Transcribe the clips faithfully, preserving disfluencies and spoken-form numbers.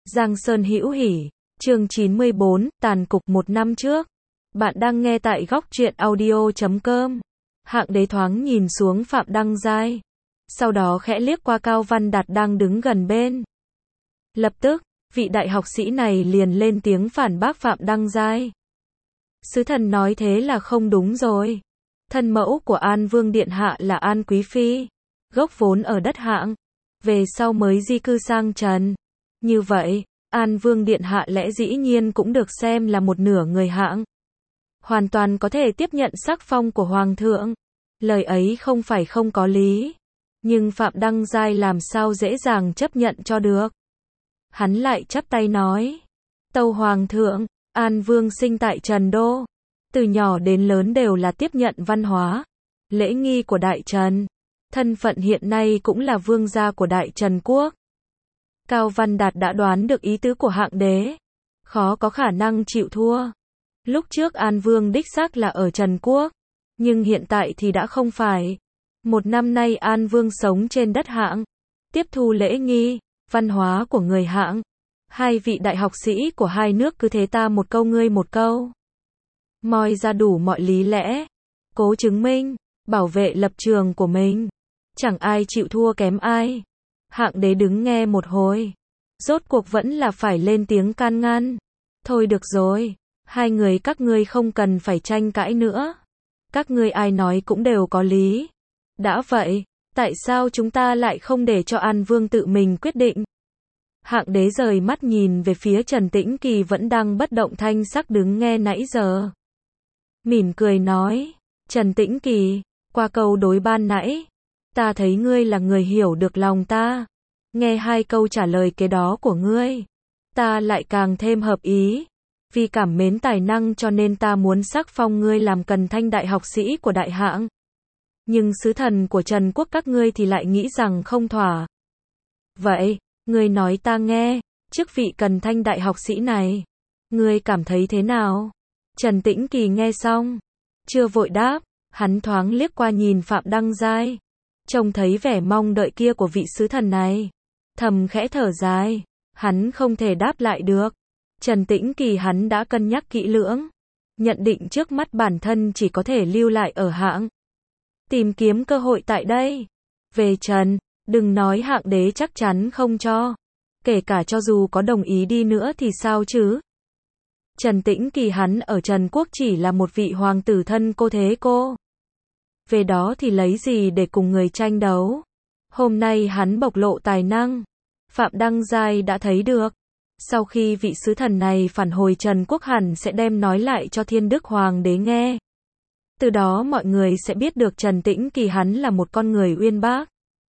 Giang Sơn hữu hỉ, chương chín mươi bốn, tàn cục một năm trước. Bạn đang nghe tại góc truyện audio chấm com. Hạng Đế thoáng nhìn xuống Phạm Đăng Giai, sau đó khẽ liếc qua Cao Văn Đạt đang đứng gần bên. Lập tức, vị đại học sĩ này liền lên tiếng phản bác Phạm Đăng Giai. Sứ thần nói thế là không đúng rồi. Thân mẫu của An Vương Điện Hạ là An Quý Phi, gốc vốn ở đất Hạng, về sau mới di cư sang Trần. Như vậy, An Vương Điện Hạ lẽ dĩ nhiên cũng được xem là một nửa người Hạng. Hoàn toàn có thể tiếp nhận sắc phong của Hoàng thượng. Lời ấy không phải không có lý. Nhưng Phạm Đăng Giai làm sao dễ dàng chấp nhận cho được. Hắn lại chắp tay nói. Tâu Hoàng thượng, An Vương sinh tại Trần Đô. Từ nhỏ đến lớn đều là tiếp nhận văn hóa, lễ nghi của Đại Trần. Thân phận hiện nay cũng là vương gia của Đại Trần Quốc. Cao Văn Đạt đã đoán được ý tứ của Hạng Đế. Khó có khả năng chịu thua. Lúc trước An Vương đích xác là ở Trần Quốc, nhưng hiện tại thì đã không phải. Một năm nay An Vương sống trên đất Hạng, tiếp thu lễ nghi, văn hóa của người Hạng. Hai vị đại học sĩ của hai nước cứ thế ta một câu ngươi một câu. Moi ra đủ mọi lý lẽ, cố chứng minh, bảo vệ lập trường của mình. Chẳng ai chịu thua kém ai. Hạng Đế đứng nghe một hồi, rốt cuộc vẫn là phải lên tiếng can ngăn. Thôi được rồi, hai người các ngươi không cần phải tranh cãi nữa. Các ngươi ai nói cũng đều có lý. Đã vậy, tại sao chúng ta lại không để cho An Vương tự mình quyết định? Hạng Đế rời mắt nhìn về phía Trần Tĩnh Kỳ vẫn đang bất động thanh sắc đứng nghe nãy giờ. Mỉm cười nói, Trần Tĩnh Kỳ, qua câu đối ban nãy, ta thấy ngươi là người hiểu được lòng ta. Nghe hai câu trả lời kế đó của ngươi, ta lại càng thêm hợp ý. Vì cảm mến tài năng cho nên ta muốn sắc phong ngươi làm Cần Thanh đại học sĩ của Đại Hạng. Nhưng sứ thần của Trần Quốc các ngươi thì lại nghĩ rằng không thỏa. Vậy, ngươi nói ta nghe, chức vị Cần Thanh đại học sĩ này, ngươi cảm thấy thế nào? Trần Tĩnh Kỳ nghe xong, chưa vội đáp, hắn thoáng liếc qua nhìn Phạm Đăng Giai, trông thấy vẻ mong đợi kia của vị sứ thần này, thầm khẽ thở dài, hắn không thể đáp lại được. Trần Tĩnh Kỳ hắn đã cân nhắc kỹ lưỡng, nhận định trước mắt bản thân chỉ có thể lưu lại ở Hạng, tìm kiếm cơ hội tại đây. Về Trần, đừng nói Hạng Đế chắc chắn không cho, kể cả cho dù có đồng ý đi nữa thì sao chứ? Trần Tĩnh Kỳ hắn ở Trần Quốc chỉ là một vị hoàng tử thân cô thế cô. Về đó thì lấy gì để cùng người tranh đấu? Hôm nay hắn bộc lộ tài năng, Phạm Đăng Giai đã thấy được. Sau khi vị sứ thần này phản hồi Trần Quốc hẳn sẽ đem nói lại cho Thiên Đức Hoàng đế nghe. Từ đó mọi người sẽ biết được Trần Tĩnh Kỳ hắn là một con người uyên bác,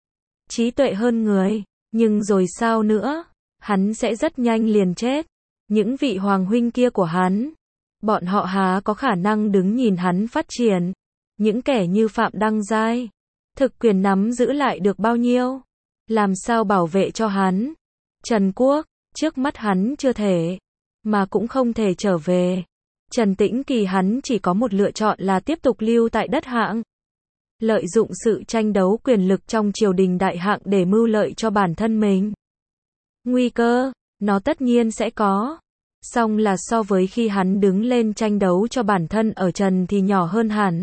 trí tuệ hơn người, nhưng rồi sao nữa? Hắn sẽ rất nhanh liền chết. Những vị hoàng huynh kia của hắn, bọn họ há có khả năng đứng nhìn hắn phát triển. Những kẻ như Phạm Đăng Giai, thực quyền nắm giữ lại được bao nhiêu? Làm sao bảo vệ cho hắn? Trần Quốc, trước mắt hắn chưa thể, mà cũng không thể trở về. Trần Tĩnh Kỳ hắn chỉ có một lựa chọn là tiếp tục lưu tại đất Hạng, lợi dụng sự tranh đấu quyền lực trong triều đình Đại Hạng để mưu lợi cho bản thân mình. Nguy cơ, nó tất nhiên sẽ có. Song là so với khi hắn đứng lên tranh đấu cho bản thân ở Trần thì nhỏ hơn hẳn.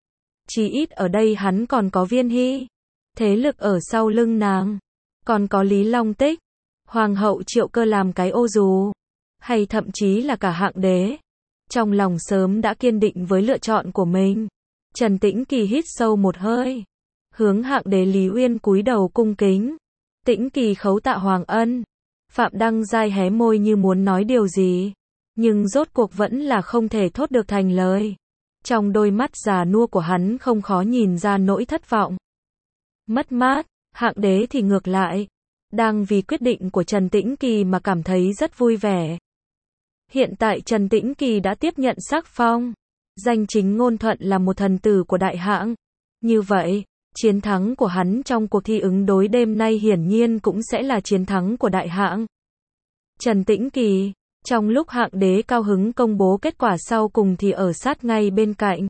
Chỉ ít ở đây hắn còn có Viên Hy, thế lực ở sau lưng nàng, còn có Lý Long Tích, Hoàng hậu Triệu Cơ làm cái ô dù, hay thậm chí là cả Hạng Đế. Trong lòng sớm đã kiên định với lựa chọn của mình. Trần Tĩnh Kỳ hít sâu một hơi, hướng Hạng Đế Lý Uyên cúi đầu cung kính. Tĩnh Kỳ khấu tạ Hoàng ân. Phạm Đăng Giai hé môi như muốn nói điều gì, nhưng rốt cuộc vẫn là không thể thốt được thành lời. Trong đôi mắt già nua của hắn không khó nhìn ra nỗi thất vọng, mất mát. Hạng Đế thì ngược lại, đang vì quyết định của Trần Tĩnh Kỳ mà cảm thấy rất vui vẻ. Hiện tại Trần Tĩnh Kỳ đã tiếp nhận sắc phong, danh chính ngôn thuận là một thần tử của Đại Hạng. Như vậy, chiến thắng của hắn trong cuộc thi ứng đối đêm nay hiển nhiên cũng sẽ là chiến thắng của Đại Hạng. Trần Tĩnh Kỳ, trong lúc Hạng Đế cao hứng công bố kết quả sau cùng thì ở sát ngay bên cạnh.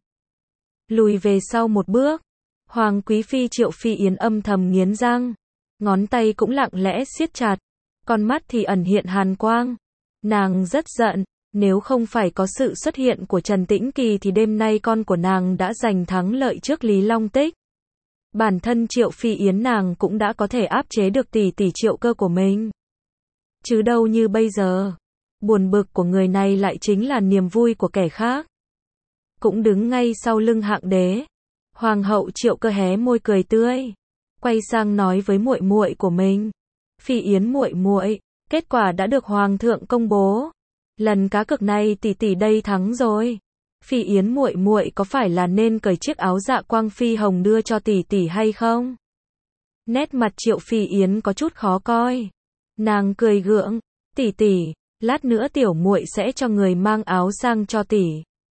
Lùi về sau một bước, Hoàng Quý Phi Triệu Phi Yến âm thầm nghiến răng, ngón tay cũng lặng lẽ siết chặt. con mắt thì ẩn hiện hàn quang. Nàng rất giận, nếu không phải có sự xuất hiện của Trần Tĩnh Kỳ thì đêm nay con của nàng đã giành thắng lợi trước Lý Long Tích. Bản thân Triệu Phi Yến nàng cũng đã có thể áp chế được tỷ tỷ Triệu Cơ của mình. Chứ đâu như bây giờ, buồn bực của người này lại chính là niềm vui của kẻ khác. Cũng đứng ngay sau lưng Hạng Đế, Hoàng hậu Triệu Cơ hé môi cười tươi, quay sang nói với muội muội của mình, Phi Yến muội muội, kết quả đã được hoàng thượng công bố. Lần cá cược này tỷ tỷ đây thắng rồi. Phi Yến muội muội có phải là nên cởi chiếc áo dạ quang phi hồng đưa cho tỷ tỷ hay không? Nét mặt Triệu Phi Yến có chút khó coi. Nàng cười gượng, tỷ tỷ, lát nữa tiểu muội sẽ cho người mang áo sang cho tỷ.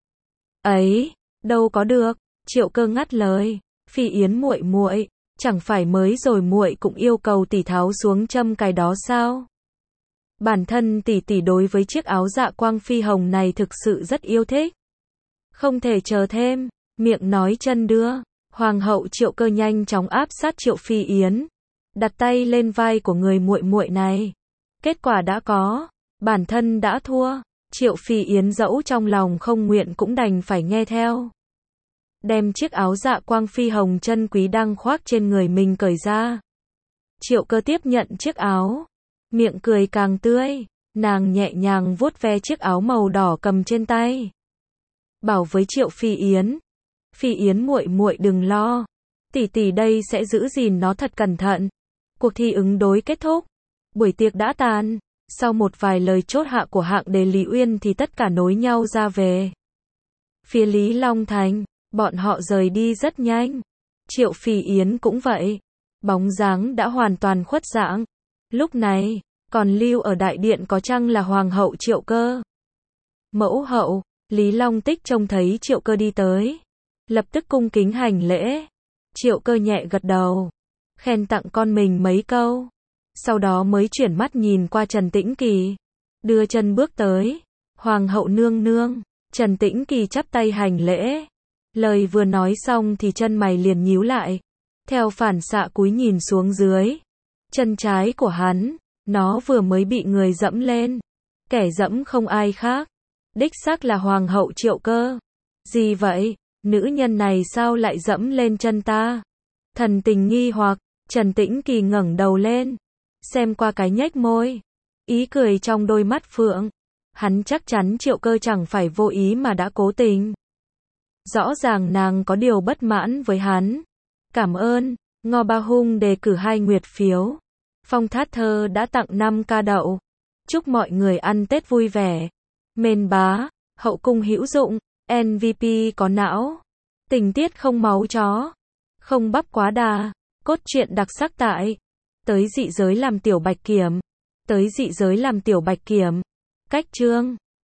Ấy, đâu có được, Triệu Cơ ngắt lời, Phi Yến muội muội, chẳng phải mới rồi muội cũng yêu cầu tỷ tháo xuống châm cài đó sao? Bản thân tỷ tỷ đối với chiếc áo dạ quang phi hồng này thực sự rất yêu thích. Không thể chờ thêm, miệng nói chân đưa, Hoàng hậu Triệu Cơ nhanh chóng áp sát Triệu Phi Yến, đặt tay lên vai của người muội muội này. Kết quả đã có, bản thân đã thua, Triệu Phi Yến dẫu trong lòng không nguyện cũng đành phải nghe theo. Đem chiếc áo dạ quang phi hồng chân quý đang khoác trên người mình cởi ra. Triệu Cơ tiếp nhận chiếc áo, miệng cười càng tươi, nàng nhẹ nhàng vuốt ve chiếc áo màu đỏ cầm trên tay. Bảo với Triệu Phi Yến, Phi Yến muội muội đừng lo, tỷ tỷ đây sẽ giữ gìn nó thật cẩn thận. Cuộc thi ứng đối kết thúc, buổi tiệc đã tàn, sau một vài lời chốt hạ của Hạng Đế Lý Uyên thì tất cả nối nhau ra về. Phía Lý Long Thành, bọn họ rời đi rất nhanh. Triệu Phi Yến cũng vậy, bóng dáng đã hoàn toàn khuất dạng. Lúc này, còn lưu ở đại điện có chăng là Hoàng hậu Triệu Cơ. Mẫu hậu, Lý Long Tích trông thấy Triệu Cơ đi tới, lập tức cung kính hành lễ. Triệu Cơ nhẹ gật đầu, khen tặng con mình mấy câu, sau đó mới chuyển mắt nhìn qua Trần Tĩnh Kỳ, đưa chân bước tới. Hoàng hậu nương nương, Trần Tĩnh Kỳ chắp tay hành lễ. Lời vừa nói xong thì chân mày liền nhíu lại, theo phản xạ cúi nhìn xuống dưới. Chân trái của hắn, nó vừa mới bị người dẫm lên. Kẻ dẫm không ai khác, đích xác là Hoàng hậu Triệu Cơ. Gì vậy, nữ nhân này sao lại dẫm lên chân ta? Thần tình nghi hoặc, Trần Tĩnh Kỳ ngẩng đầu lên, xem qua cái nhếch môi, ý cười trong đôi mắt phượng. Hắn chắc chắn Triệu Cơ chẳng phải vô ý mà đã cố tình. Rõ ràng nàng có điều bất mãn với hắn. Cảm ơn, Ngô Ba Hung đề cử hai nguyệt phiếu. Phong Thát Thơ đã tặng năm ca đậu. Chúc mọi người ăn Tết vui vẻ. Mên bá, hậu cung hữu dụng, em vê pê có não. Tình tiết không máu chó, không bắp quá đà. Cốt truyện đặc sắc tại Tới Dị Giới làm tiểu bạch kiểm. Tới Dị Giới làm tiểu bạch kiểm. Cách chương